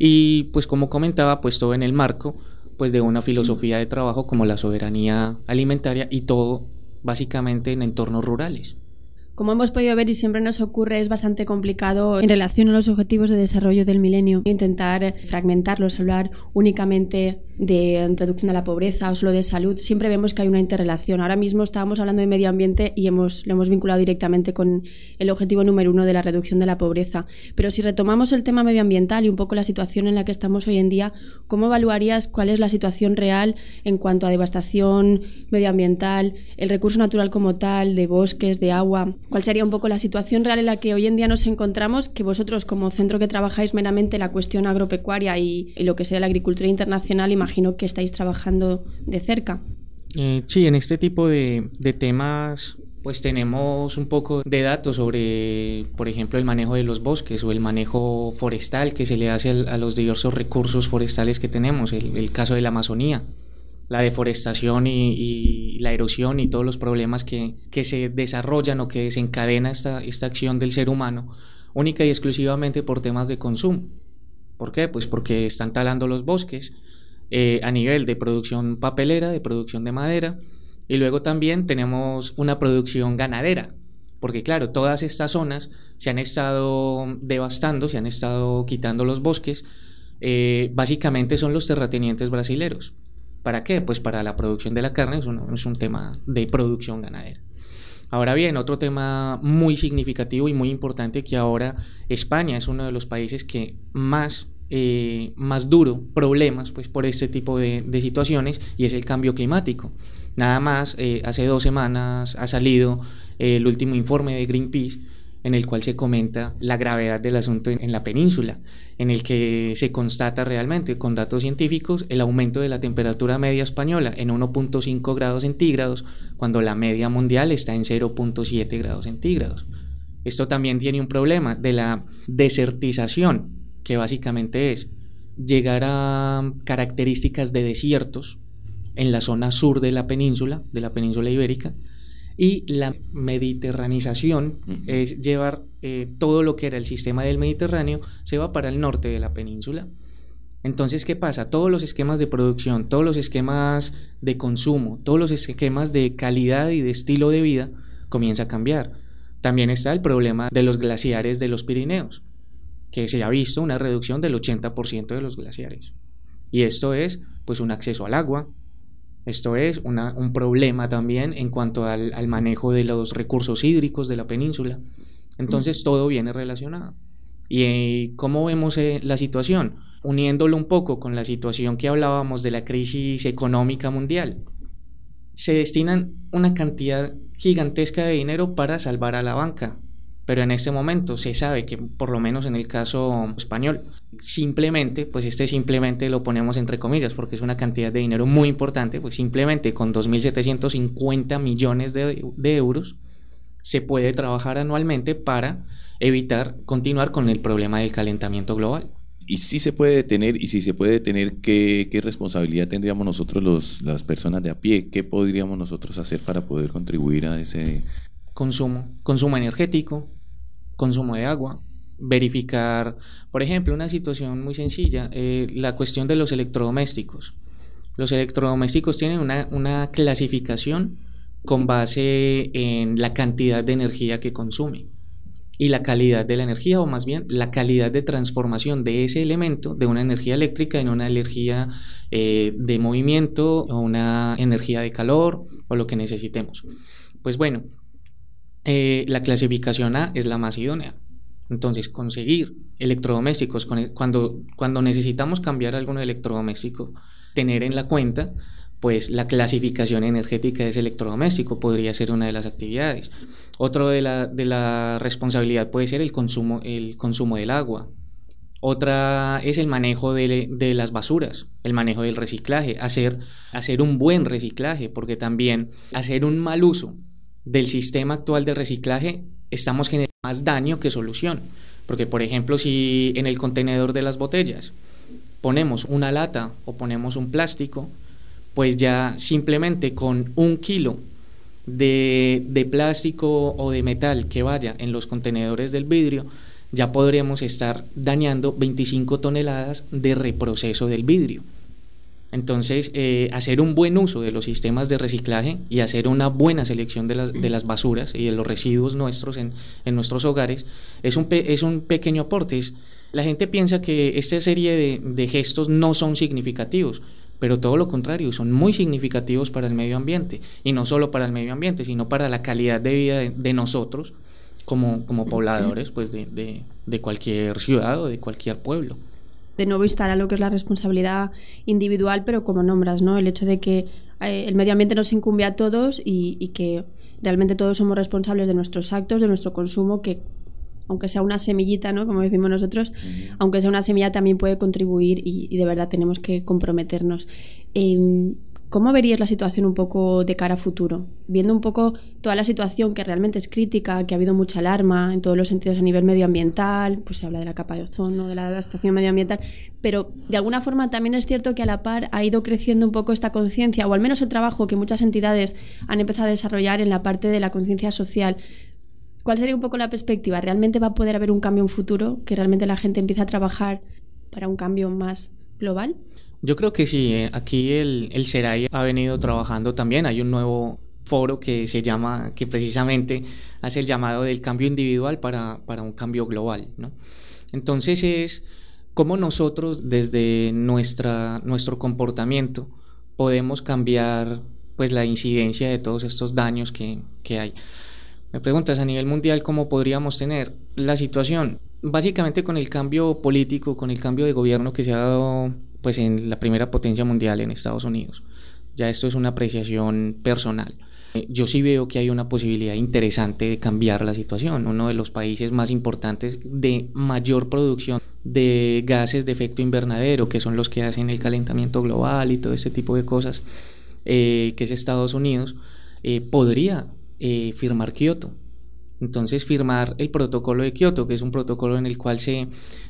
Y pues como comentaba, pues todo en el marco pues de una filosofía de trabajo como la soberanía alimentaria, y todo básicamente en entornos rurales. Como hemos podido ver y siempre nos ocurre, es bastante complicado en relación a los objetivos de desarrollo del milenio intentar fragmentarlos, hablar únicamente de reducción de la pobreza o solo de salud. Siempre vemos que hay una interrelación. Ahora mismo estábamos hablando de medio ambiente y hemos, lo hemos vinculado directamente con el objetivo número uno de la reducción de la pobreza. Pero si retomamos el tema medioambiental y un poco la situación en la que estamos hoy en día, ¿cómo evaluarías cuál es la situación real en cuanto a devastación medioambiental, el recurso natural como tal, de bosques, de agua? ¿Cuál sería un poco la situación real en la que hoy en día nos encontramos, que vosotros como centro que trabajáis meramente la cuestión agropecuaria y, y lo que sería la agricultura internacional, imagino que estáis trabajando de cerca? Eh, sí, en este tipo de, de temas pues tenemos un poco de datos sobre, por ejemplo, el manejo de los bosques o el manejo forestal que se le hace a, a los diversos recursos forestales que tenemos, el, el caso de la Amazonía, la deforestación y, y la erosión y todos los problemas que, que se desarrollan o que desencadena esta, esta acción del ser humano única y exclusivamente por temas de consumo. ¿Por qué? Pues porque están talando los bosques eh, a nivel de producción papelera, de producción de madera, y luego también tenemos una producción ganadera, porque claro, todas estas zonas se han estado devastando, se han estado quitando los bosques, eh, básicamente son los terratenientes brasileros. ¿Para qué? Pues para la producción de la carne, es un, es un tema de producción ganadera. Ahora bien, otro tema muy significativo y muy importante, que ahora España es uno de los países que más, eh, más duro problemas pues, por este tipo de, de situaciones, y es el cambio climático. Nada más, eh, hace dos semanas ha salido eh, el último informe de Greenpeace, en el cual se comenta la gravedad del asunto en, en la península, en el que se constata realmente con datos científicos el aumento de la temperatura media española en uno punto cinco grados centígrados, cuando la media mundial está en cero punto siete grados centígrados. Esto también tiene un problema de la desertización, que básicamente es llegar a características de desiertos en la zona sur de la península, de la península ibérica, y la mediterranización uh-huh. es llevar eh, todo lo que era el sistema del Mediterráneo, se va para el norte de la península. Entonces, ¿qué pasa? Todos los esquemas de producción, todos los esquemas de consumo, todos los esquemas de calidad y de estilo de vida comienza a cambiar. También está el problema de los glaciares de los Pirineos, que se ha visto una reducción del ochenta por ciento de los glaciares. Y esto es pues un acceso al agua. Esto es una, un problema también en cuanto al, al manejo de los recursos hídricos de la península. Entonces todo viene relacionado. ¿Y eh, cómo vemos eh, la situación? Uniéndolo un poco con la situación que hablábamos de la crisis económica mundial. Se destinan una cantidad gigantesca de dinero para salvar a la banca, pero en este momento se sabe que, por lo menos en el caso español, simplemente, pues este simplemente lo ponemos entre comillas porque es una cantidad de dinero muy importante, pues simplemente con dos mil setecientos cincuenta millones de, de euros se puede trabajar anualmente para evitar continuar con el problema del calentamiento global. Y si se puede detener, y si se puede detener, ¿qué, qué responsabilidad tendríamos nosotros los, las personas de a pie? ¿Qué podríamos nosotros hacer para poder contribuir a ese consumo? Consumo energético, consumo de agua, verificar, por ejemplo, una situación muy sencilla, eh, la cuestión de los electrodomésticos. Los electrodomésticos tienen una, una clasificación con base en la cantidad de energía que consume y la calidad de la energía, o más bien la calidad de transformación de ese elemento de una energía eléctrica en una energía eh, de movimiento o una energía de calor o lo que necesitemos. Pues bueno, eh, la clasificación A es la más idónea. Entonces, conseguir electrodomésticos con, cuando, cuando necesitamos cambiar algún electrodoméstico, tener en la cuenta pues la clasificación energética de ese electrodoméstico podría ser una de las actividades. Otro de la, de la responsabilidad puede ser el consumo, el consumo del agua. Otra es el manejo de, de las basuras, el manejo del reciclaje, hacer, hacer un buen reciclaje, porque también hacer un mal uso del sistema actual de reciclaje estamos generando más daño que solución. Porque, por ejemplo, si en el contenedor de las botellas ponemos una lata o ponemos un plástico, pues ya simplemente con un kilo de, de plástico o de metal que vaya en los contenedores del vidrio, ya podríamos estar dañando veinticinco toneladas de reproceso del vidrio. Entonces, eh, hacer un buen uso de los sistemas de reciclaje y hacer una buena selección de las, de las basuras y de los residuos nuestros en, en nuestros hogares es un, pe- es un pequeño aporte. Es, la gente piensa que esta serie de, de gestos no son significativos, pero todo lo contrario, son muy significativos para el medio ambiente, y no solo para el medio ambiente, sino para la calidad de vida de, de nosotros como, como pobladores pues de, de, de cualquier ciudad o de cualquier pueblo. De nuevo instala lo que es la responsabilidad individual, pero como nombras, ¿no? El hecho de que eh, el medio ambiente nos incumbe a todos y, y que realmente todos somos responsables de nuestros actos, de nuestro consumo, que aunque sea una semillita, ¿no? Como decimos nosotros, uh-huh. aunque sea una semilla también puede contribuir y, y de verdad tenemos que comprometernos. Eh, ¿Cómo verías la situación un poco de cara a futuro? Viendo un poco toda la situación que realmente es crítica, que ha habido mucha alarma en todos los sentidos a nivel medioambiental, pues se habla de la capa de ozono, de la devastación medioambiental, pero de alguna forma también es cierto que a la par ha ido creciendo un poco esta conciencia, o al menos el trabajo que muchas entidades han empezado a desarrollar en la parte de la conciencia social. ¿Cuál sería un poco la perspectiva? ¿Realmente va a poder haber un cambio en futuro? ¿Que realmente la gente empiece a trabajar para un cambio más global? Yo creo que sí. Aquí el, el SERAI ha venido trabajando también. Hay un nuevo foro que se llama, que precisamente hace el llamado del cambio individual para, para un cambio global, ¿no? Entonces es cómo nosotros desde nuestra, nuestro comportamiento podemos cambiar pues la incidencia de todos estos daños que, que hay. Me preguntas, a nivel mundial, ¿cómo podríamos tener la situación? Básicamente con el cambio político, con el cambio de gobierno que se ha dado pues en la primera potencia mundial, en Estados Unidos. Ya esto es una apreciación personal. Yo sí veo que hay una posibilidad interesante de cambiar la situación. Uno de los países más importantes de mayor producción de gases de efecto invernadero, que son los que hacen el calentamiento global y todo este tipo de cosas, eh, que es Estados Unidos, eh, podría Eh, firmar Kioto. Entonces firmar el protocolo de Kioto, que es un protocolo en el cual se,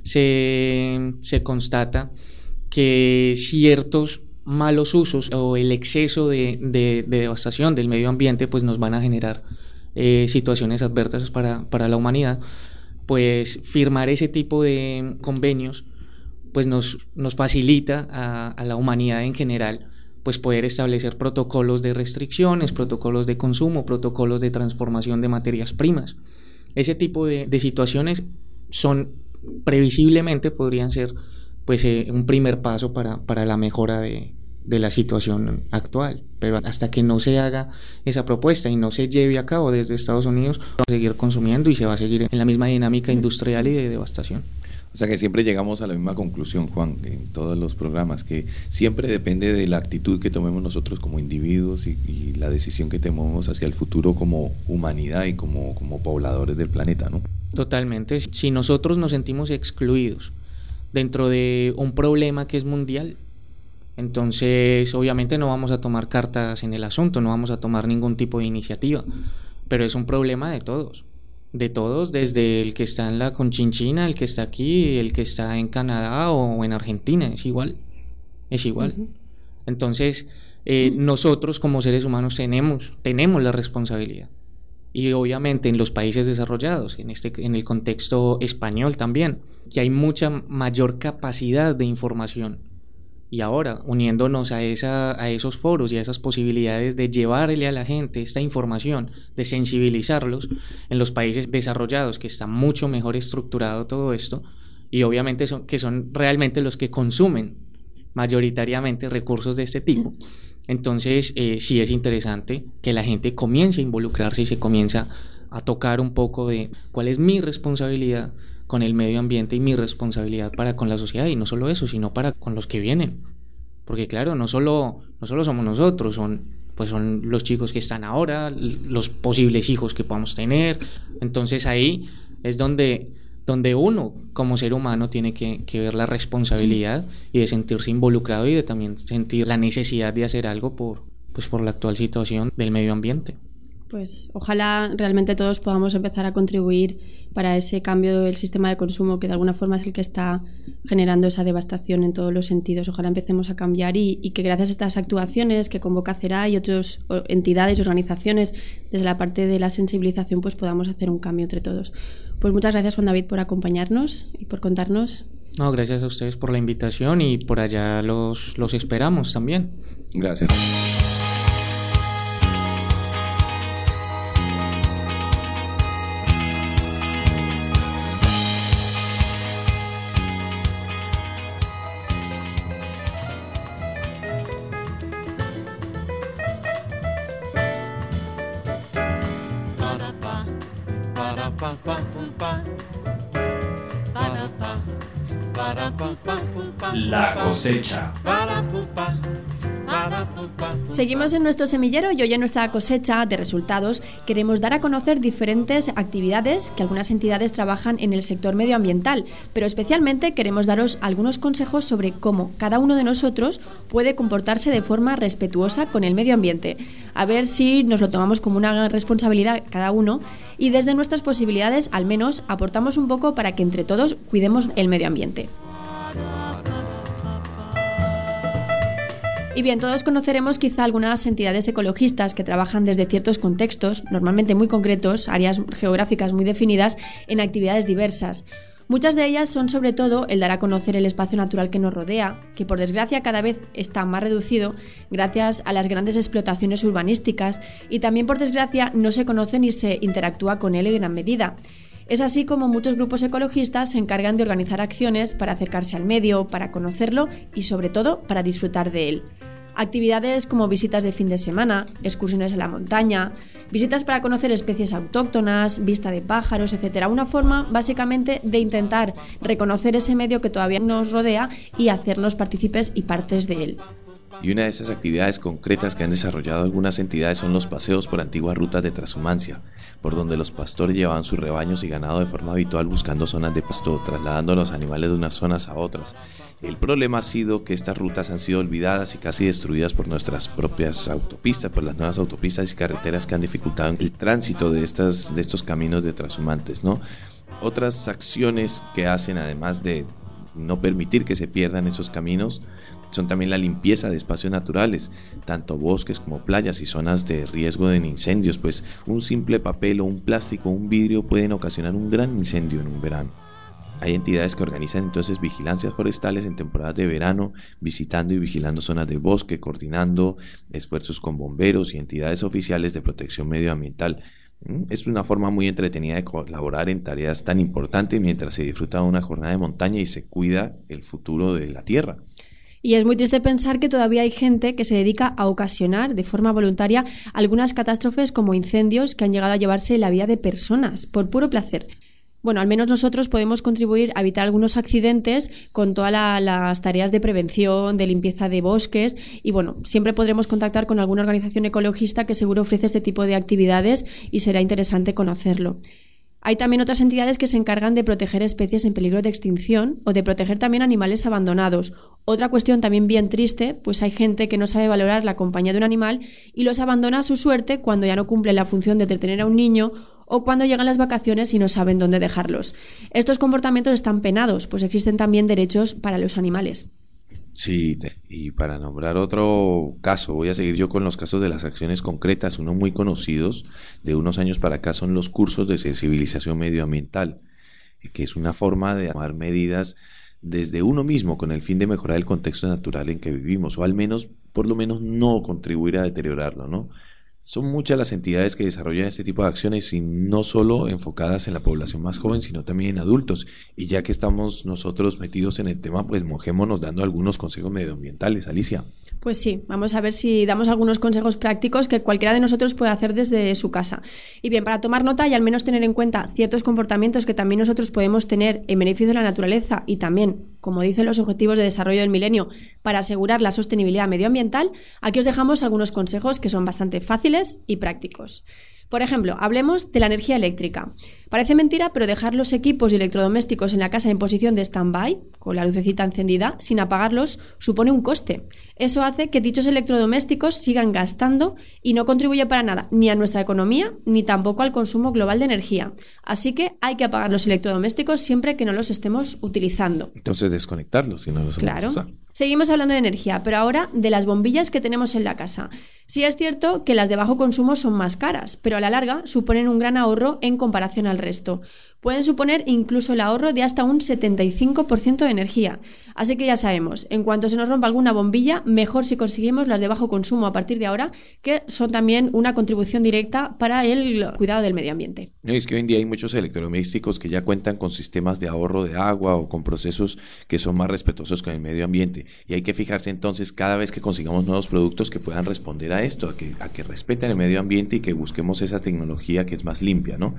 se, se constata que ciertos malos usos o el exceso de, de, de devastación del medio ambiente pues nos van a generar eh, situaciones adversas para, para la humanidad. Pues firmar ese tipo de convenios pues nos, nos facilita a, a la humanidad en general pues poder establecer protocolos de restricciones, protocolos de consumo, protocolos de transformación de materias primas. Ese tipo de, de situaciones son, previsiblemente podrían ser pues eh, un primer paso para, para la mejora de, de la situación actual. Pero hasta que no se haga esa propuesta y no se lleve a cabo desde Estados Unidos, va a seguir consumiendo y se va a seguir en la misma dinámica industrial y de devastación. O sea que siempre llegamos a la misma conclusión, Juan, en todos los programas, que siempre depende de la actitud que tomemos nosotros como individuos y, y la decisión que tomemos hacia el futuro como humanidad y como, como pobladores del planeta, ¿no? Totalmente. Si nosotros nos sentimos excluidos dentro de un problema que es mundial, entonces obviamente no vamos a tomar cartas en el asunto, no vamos a tomar ningún tipo de iniciativa, pero es un problema de todos. De todos, desde el que está en la Conchinchina, el que está aquí, el que está en Canadá o en Argentina, es igual, es igual. Uh-huh. Entonces, eh, uh-huh. nosotros como seres humanos tenemos, tenemos la responsabilidad. Y obviamente en los países desarrollados, en, este, en el contexto español también, que hay mucha mayor capacidad de información. Y ahora, uniéndonos a, esa, a esos foros y a esas posibilidades de llevarle a la gente esta información, de sensibilizarlos, en los países desarrollados, que está mucho mejor estructurado todo esto, y obviamente son, que son realmente los que consumen mayoritariamente recursos de este tipo. Entonces, eh, sí es interesante que la gente comience a involucrarse y se comienza a tocar un poco de cuál es mi responsabilidad con el medio ambiente y mi responsabilidad para con la sociedad, y no solo eso, sino para con los que vienen, porque claro, no solo, no solo somos nosotros, son, pues son los chicos que están ahora, los posibles hijos que podamos tener. Entonces ahí es donde, donde uno como ser humano tiene que, que ver la responsabilidad y de sentirse involucrado y de también sentir la necesidad de hacer algo por, pues por la actual situación del medio ambiente. Pues ojalá realmente todos podamos empezar a contribuir para ese cambio del sistema de consumo que de alguna forma es el que está generando esa devastación en todos los sentidos. Ojalá empecemos a cambiar y, y que gracias a estas actuaciones que convoca CERA y otras entidades y organizaciones desde la parte de la sensibilización, pues podamos hacer un cambio entre todos. Pues muchas gracias, Juan David, por acompañarnos y por contarnos. No, gracias a ustedes por la invitación y por allá los, los esperamos también. Gracias. La cosecha. Seguimos en nuestro semillero y hoy en nuestra cosecha de resultados queremos dar a conocer diferentes actividades que algunas entidades trabajan en el sector medioambiental, pero especialmente queremos daros algunos consejos sobre cómo cada uno de nosotros puede comportarse de forma respetuosa con el medio ambiente. A ver si nos lo tomamos como una responsabilidad cada uno y desde nuestras posibilidades al menos aportamos un poco para que entre todos cuidemos el medio ambiente. Y bien, todos conoceremos quizá algunas entidades ecologistas que trabajan desde ciertos contextos, normalmente muy concretos, áreas geográficas muy definidas, en actividades diversas. Muchas de ellas son sobre todo el dar a conocer el espacio natural que nos rodea, que por desgracia cada vez está más reducido gracias a las grandes explotaciones urbanísticas y también por desgracia no se conoce ni se interactúa con él en gran medida. Es así como muchos grupos ecologistas se encargan de organizar acciones para acercarse al medio, para conocerlo y sobre todo para disfrutar de él. Actividades como visitas de fin de semana, excursiones a la montaña, visitas para conocer especies autóctonas, vista de pájaros, etcétera. Una forma básicamente de intentar reconocer ese medio que todavía nos rodea y hacernos partícipes y partes de él. Y una de esas actividades concretas que han desarrollado algunas entidades son los paseos por antiguas rutas de transhumancia, por donde los pastores llevaban sus rebaños y ganado de forma habitual buscando zonas de pasto, trasladando a los animales de unas zonas a otras. El problema ha sido que estas rutas han sido olvidadas y casi destruidas por nuestras propias autopistas, por las nuevas autopistas y carreteras que han dificultado el tránsito de, estas, de estos caminos de transhumantes, ¿no? Otras acciones que hacen, además de no permitir que se pierdan esos caminos, son también la limpieza de espacios naturales, tanto bosques como playas y zonas de riesgo de incendios, pues un simple papel o un plástico o un vidrio pueden ocasionar un gran incendio en un verano. Hay entidades que organizan entonces vigilancias forestales en temporadas de verano, visitando y vigilando zonas de bosque, coordinando esfuerzos con bomberos y entidades oficiales de protección medioambiental. Es una forma muy entretenida de colaborar en tareas tan importantes mientras se disfruta una jornada de montaña y se cuida el futuro de la tierra. Y es muy triste pensar que todavía hay gente que se dedica a ocasionar de forma voluntaria algunas catástrofes como incendios que han llegado a llevarse la vida de personas por puro placer. Bueno, al menos nosotros podemos contribuir a evitar algunos accidentes con todas la, las tareas de prevención, de limpieza de bosques y bueno, siempre podremos contactar con alguna organización ecologista que seguro ofrece este tipo de actividades y será interesante conocerlo. Hay también otras entidades que se encargan de proteger especies en peligro de extinción o de proteger también animales abandonados. Otra cuestión también bien triste, pues hay gente que no sabe valorar la compañía de un animal y los abandona a su suerte cuando ya no cumple la función de entretener a un niño o cuando llegan las vacaciones y no saben dónde dejarlos. Estos comportamientos están penados, pues existen también derechos para los animales. Sí, y para nombrar otro caso, voy a seguir yo con los casos de las acciones concretas. Uno muy conocidos de unos años para acá son los cursos de sensibilización medioambiental, que es una forma de tomar medidas desde uno mismo con el fin de mejorar el contexto natural en que vivimos, o al menos, por lo menos, no contribuir a deteriorarlo, ¿no? Son muchas las entidades que desarrollan este tipo de acciones y no solo enfocadas en la población más joven, sino también en adultos. Y ya que estamos nosotros metidos en el tema, pues mojémonos dando algunos consejos medioambientales. Alicia. Pues sí, vamos a ver si damos algunos consejos prácticos que cualquiera de nosotros puede hacer desde su casa. Y bien, para tomar nota y al menos tener en cuenta ciertos comportamientos que también nosotros podemos tener en beneficio de la naturaleza y también, como dicen los Objetivos de Desarrollo del Milenio, para asegurar la sostenibilidad medioambiental, aquí os dejamos algunos consejos que son bastante fáciles y prácticos. Por ejemplo, hablemos de la energía eléctrica. Parece mentira, pero dejar los equipos y electrodomésticos en la casa en posición de stand-by, con la lucecita encendida, sin apagarlos, supone un coste. Eso hace que dichos electrodomésticos sigan gastando y no contribuye para nada, ni a nuestra economía, ni tampoco al consumo global de energía. Así que hay que apagar los electrodomésticos siempre que no los estemos utilizando. Entonces desconectarlos si no los Claro. usar. Seguimos hablando de energía, pero ahora de las bombillas que tenemos en la casa. Sí es cierto que las de bajo consumo son más caras, pero a la larga suponen un gran ahorro en comparación al resto. Pueden suponer incluso el ahorro de hasta un setenta y cinco por ciento de energía. Así que ya sabemos, en cuanto se nos rompa alguna bombilla, mejor si conseguimos las de bajo consumo a partir de ahora, que son también una contribución directa para el cuidado del medio ambiente. No, es que hoy en día hay muchos electrodomésticos que ya cuentan con sistemas de ahorro de agua o con procesos que son más respetuosos con el medio ambiente. Y hay que fijarse entonces cada vez que consigamos nuevos productos que puedan responder a esto, a que, a que respeten el medio ambiente y que busquemos esa tecnología que es más limpia, ¿no?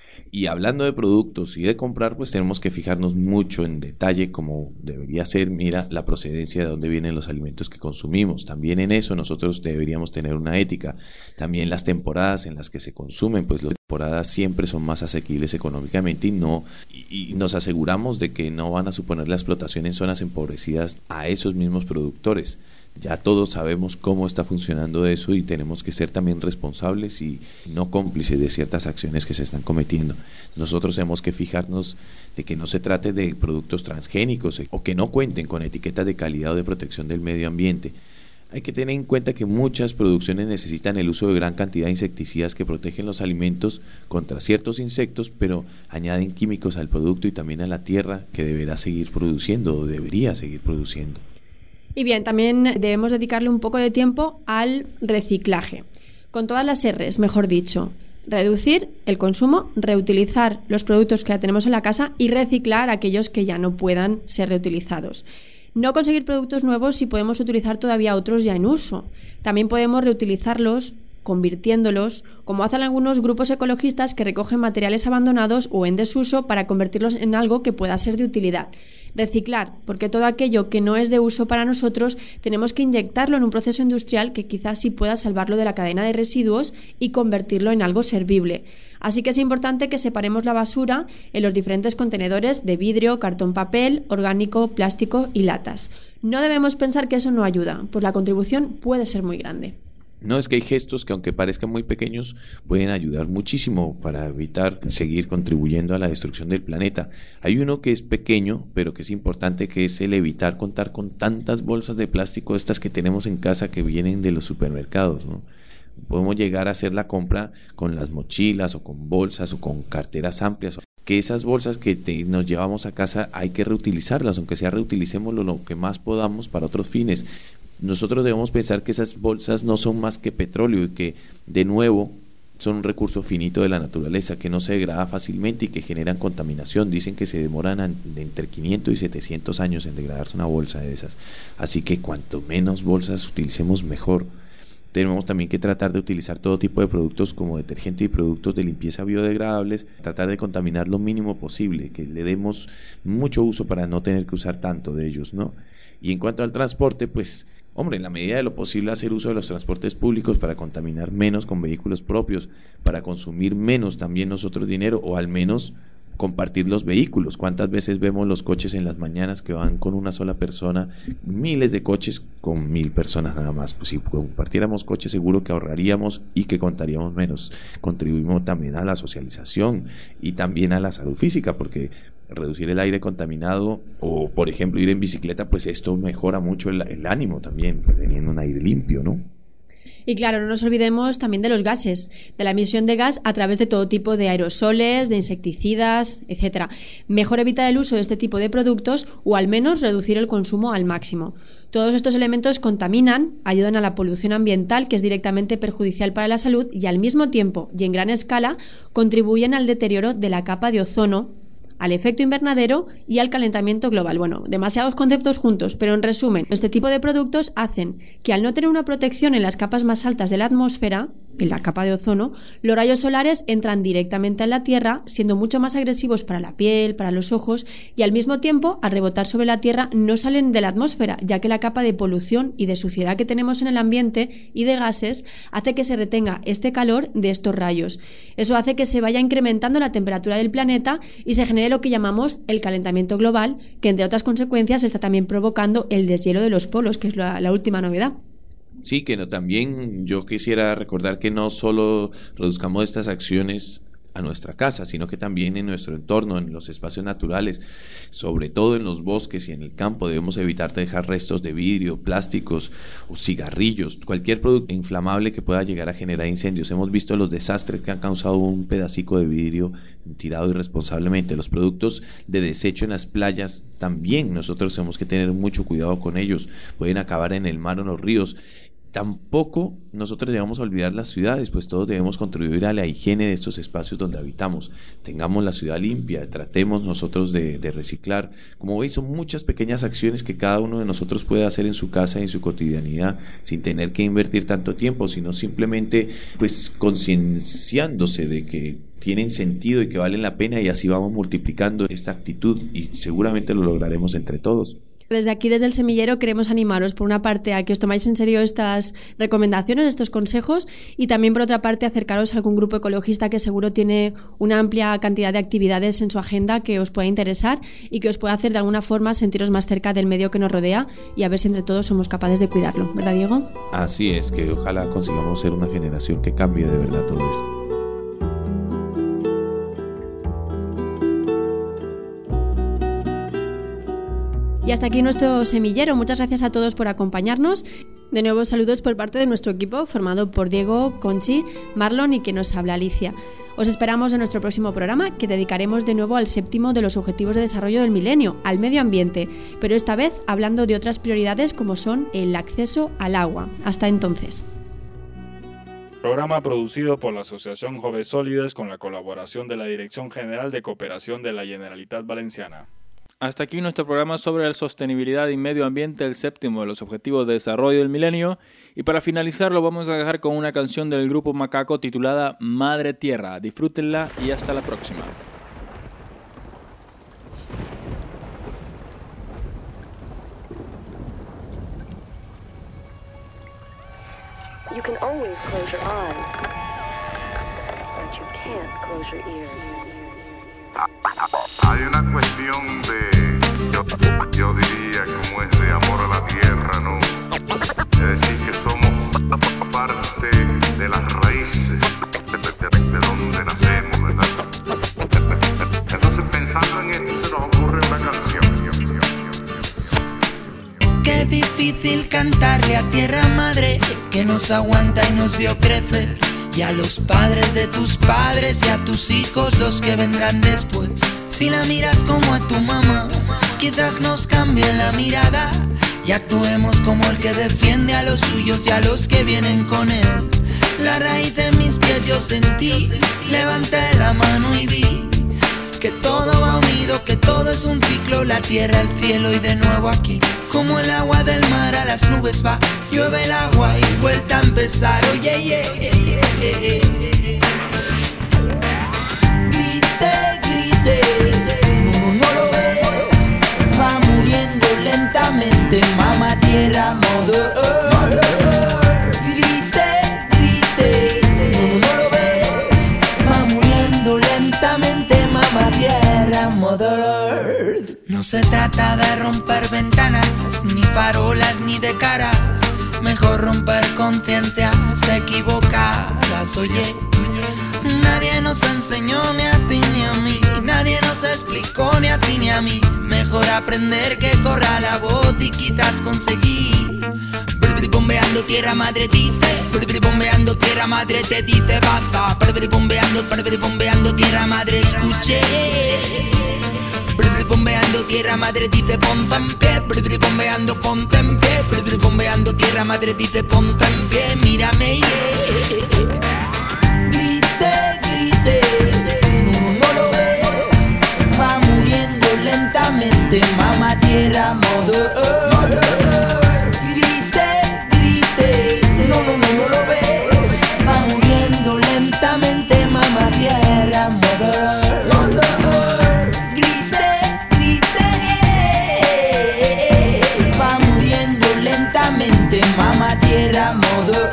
Y hablando de productos y de comprar, pues tenemos que fijarnos mucho en detalle, como debería ser, mira, la procedencia de dónde vienen los alimentos que consumimos. También en eso nosotros deberíamos tener una ética. También las temporadas en las que se consumen, pues las temporadas siempre son más asequibles económicamente y no y, y nos aseguramos de que no van a suponer la explotación en zonas empobrecidas a esos mismos productores. Ya todos sabemos cómo está funcionando eso y tenemos que ser también responsables y no cómplices de ciertas acciones que se están cometiendo. Nosotros tenemos que fijarnos de que no se trate de productos transgénicos o que no cuenten con etiquetas de calidad o de protección del medio ambiente. Hay que tener en cuenta que muchas producciones necesitan el uso de gran cantidad de insecticidas que protegen los alimentos contra ciertos insectos, pero añaden químicos al producto y también a la tierra que deberá seguir produciendo o debería seguir produciendo. Y bien, también debemos dedicarle un poco de tiempo al reciclaje. Con todas las R's, mejor dicho. Reducir el consumo, reutilizar los productos que ya tenemos en la casa y reciclar aquellos que ya no puedan ser reutilizados. No conseguir productos nuevos si podemos utilizar todavía otros ya en uso. También podemos reutilizarlos convirtiéndolos, como hacen algunos grupos ecologistas que recogen materiales abandonados o en desuso para convertirlos en algo que pueda ser de utilidad. Reciclar, porque todo aquello que no es de uso para nosotros tenemos que inyectarlo en un proceso industrial que quizás sí pueda salvarlo de la cadena de residuos y convertirlo en algo servible. Así que es importante que separemos la basura en los diferentes contenedores de vidrio, cartón, papel, orgánico, plástico y latas. No debemos pensar que eso no ayuda, pues la contribución puede ser muy grande. No, es que hay gestos que aunque parezcan muy pequeños pueden ayudar muchísimo para evitar seguir contribuyendo a la destrucción del planeta. Hay uno que es pequeño pero que es importante, que es el evitar contar con tantas bolsas de plástico estas que tenemos en casa que vienen de los supermercados, ¿no? Podemos llegar a hacer la compra con las mochilas o con bolsas o con carteras amplias. Que esas bolsas que te, nos llevamos a casa hay que reutilizarlas, aunque sea reutilicémoslo lo que más podamos para otros fines. Nosotros debemos pensar que esas bolsas no son más que petróleo y que, de nuevo, son un recurso finito de la naturaleza que no se degrada fácilmente y que generan contaminación. Dicen que se demoran entre quinientos y setecientos años en degradarse una bolsa de esas. Así que cuanto menos bolsas utilicemos, mejor. Tenemos también que tratar de utilizar todo tipo de productos como detergente y productos de limpieza biodegradables, tratar de contaminar lo mínimo posible, que le demos mucho uso para no tener que usar tanto de ellos, ¿no? Y en cuanto al transporte, pues, hombre, en la medida de lo posible hacer uso de los transportes públicos para contaminar menos con vehículos propios, para consumir menos también nosotros dinero, o al menos compartir los vehículos. ¿Cuántas veces vemos los coches en las mañanas que van con una sola persona? Miles de coches con mil personas nada más. Pues si compartiéramos coches seguro que ahorraríamos y que contaríamos menos. Contribuimos también a la socialización y también a la salud física, porque reducir el aire contaminado o, por ejemplo, ir en bicicleta, pues esto mejora mucho el, el ánimo también, teniendo un aire limpio, ¿no? Y claro, no nos olvidemos también de los gases, de la emisión de gas a través de todo tipo de aerosoles, de insecticidas, etcétera. Mejor evitar el uso de este tipo de productos o al menos reducir el consumo al máximo. Todos estos elementos contaminan, ayudan a la polución ambiental, que es directamente perjudicial para la salud, y al mismo tiempo y en gran escala contribuyen al deterioro de la capa de ozono, al efecto invernadero y al calentamiento global. Bueno, demasiados conceptos juntos, pero en resumen, este tipo de productos hacen que al no tener una protección en las capas más altas de la atmósfera, en la capa de ozono, los rayos solares entran directamente en la Tierra, siendo mucho más agresivos para la piel, para los ojos, y al mismo tiempo, al rebotar sobre la Tierra, no salen de la atmósfera, ya que la capa de polución y de suciedad que tenemos en el ambiente y de gases hace que se retenga este calor de estos rayos. Eso hace que se vaya incrementando la temperatura del planeta y se genere lo que llamamos el calentamiento global, que entre otras consecuencias está también provocando el deshielo de los polos, que es la, la última novedad. Sí, que no, también yo quisiera recordar que no solo reduzcamos estas acciones a nuestra casa, sino que también en nuestro entorno, en los espacios naturales, sobre todo en los bosques y en el campo, debemos evitar dejar restos de vidrio, plásticos o cigarrillos, cualquier producto inflamable que pueda llegar a generar incendios. Hemos visto los desastres que han causado un pedacico de vidrio tirado irresponsablemente. Los productos de desecho en las playas también nosotros tenemos que tener mucho cuidado con ellos, pueden acabar en el mar o en los ríos. Tampoco nosotros debemos olvidar las ciudades, pues todos debemos contribuir a la higiene de estos espacios donde habitamos. Tengamos la ciudad limpia, tratemos nosotros de, de reciclar. Como veis, son muchas pequeñas acciones que cada uno de nosotros puede hacer en su casa y en su cotidianidad, sin tener que invertir tanto tiempo, sino simplemente pues concienciándose de que tienen sentido y que valen la pena, y así vamos multiplicando esta actitud y seguramente lo lograremos entre todos. Desde aquí, desde el semillero, queremos animaros por una parte a que os tomáis en serio estas recomendaciones, estos consejos, y también por otra parte acercaros a algún grupo ecologista que seguro tiene una amplia cantidad de actividades en su agenda que os pueda interesar y que os pueda hacer de alguna forma sentiros más cerca del medio que nos rodea, y a ver si entre todos somos capaces de cuidarlo, ¿verdad, Diego? Así es, que ojalá consigamos ser una generación que cambie de verdad todo esto. Y hasta aquí nuestro semillero. Muchas gracias a todos por acompañarnos. De nuevo, saludos por parte de nuestro equipo, formado por Diego, Conchi, Marlon y quien nos habla, Alicia. Os esperamos en nuestro próximo programa, que dedicaremos de nuevo al séptimo de los Objetivos de Desarrollo del Milenio, al medio ambiente, pero esta vez hablando de otras prioridades como son el acceso al agua. Hasta entonces. Programa producido por la Asociación Joves Sólides con la colaboración de la Dirección General de Cooperación de la Generalitat Valenciana. Hasta aquí nuestro programa sobre la sostenibilidad y medio ambiente, el séptimo de los Objetivos de Desarrollo del Milenio. Y para finalizar lo vamos a dejar con una canción del grupo Macaco titulada Madre Tierra. Disfrútenla y hasta la próxima. You can always close your eyes, but you can't close your ears. Hay una cuestión de, yo, yo diría como es de amor a la tierra, ¿no? Es decir, que somos parte de las raíces de, de, de donde nacemos, ¿verdad? Entonces pensando en esto se nos ocurre una canción. Qué difícil cantarle a tierra madre que nos aguanta y nos vio crecer, y a los padres de tus padres y a tus hijos los que vendrán después. Si la miras como a tu mamá, quizás nos cambie la mirada y actuemos como el que defiende a los suyos y a los que vienen con él. La raíz de mis pies yo sentí, levanté la mano y vi que todo va unido, que todo es un ciclo, la tierra, el cielo y de nuevo aquí. Como el agua del mar a las nubes va, llueve el agua y vuelta a empezar. Oye, oh, yeah, yeah, yeah, yeah, yeah. Grite, grite, no, no lo ves, va muriendo lentamente, mamá tierra, mother. Grite, grite, no, no lo ves, va muriendo lentamente, mamá tierra, mother. No se trata de romper ventanas, ni farolas, ni de cara. Mejor romper conciencias equivocadas, oye. Nadie nos enseñó ni a ti ni a mí, nadie nos explicó ni a ti ni a mí. Mejor aprender que corra la voz y quizás conseguir. Bombeando tierra madre dice, bombeando tierra madre te dice basta. Bombeando, bombeando tierra madre escuché. Bombeando tierra madre dice ponte en pie, bombeando ponte en pie, bombeando tierra madre dice ponte en pie, mírame yeah. Grite, grite, no, no lo ves, va muriendo lentamente, mamá tierra, mother. Grite, grite, no, no, no, no lo ves, va muriendo lentamente, mamá tierra, mother. Mamá tierra, mother.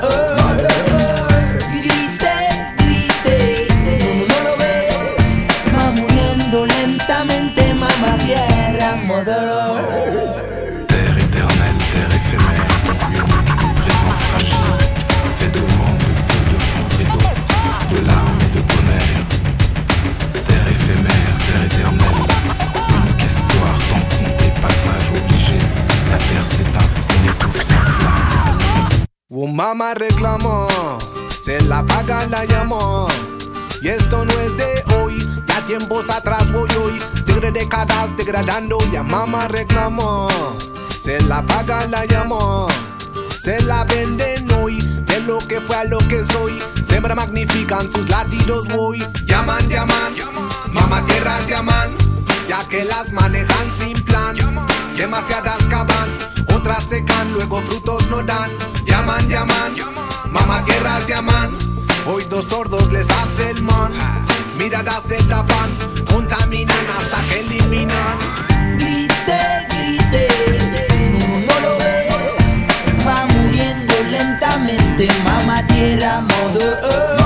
Grite, grite, no, no lo ves, va muriendo lentamente, mamá tierra, mother. Terre éternelle, terre éphémère, unique, présent fragile, fait de vent, de feu, de foudre et d'eau, de larmes et de tonnerre. Terre éphémère, terre éternelle, unique espoir, temps compté, passage obligé. La terre s'éteint, on étouffe sa flamme. Oh, mamá reclamó, se la paga la llamó. Y esto no es de hoy, ya tiempos atrás voy hoy. Tigre décadas degradando, ya mamá reclamó. Se la paga la llamó, se la venden hoy. De lo que fue a lo que soy, siempre magnifican sus latidos voy. Llaman, llaman, mamá tierras llaman, ya que las manejan sin plan. Demasiadas cavan, otras secan, luego frutos no dan. Llaman, llaman, mamá tierras llaman, hoy dos sordos les hace el man. Miradas se tapan, contaminan hasta que eliminan. Grite, grite, no, no lo ves, va muriendo lentamente, mamá tierra, mother.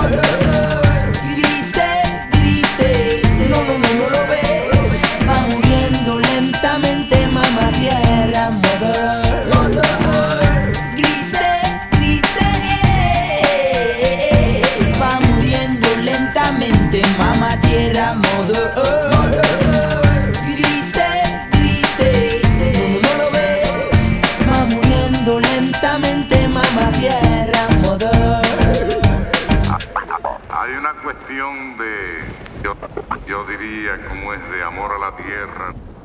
Grite, grite, no, no, no, no lo ves, va muriendo lentamente, mamá tierra, mother. Mamá tierra, mother. Grite, grite, no, no lo ves, va muriendo lentamente, mamá tierra, mother. Hay una cuestión de, yo, yo diría como es de amor a la tierra.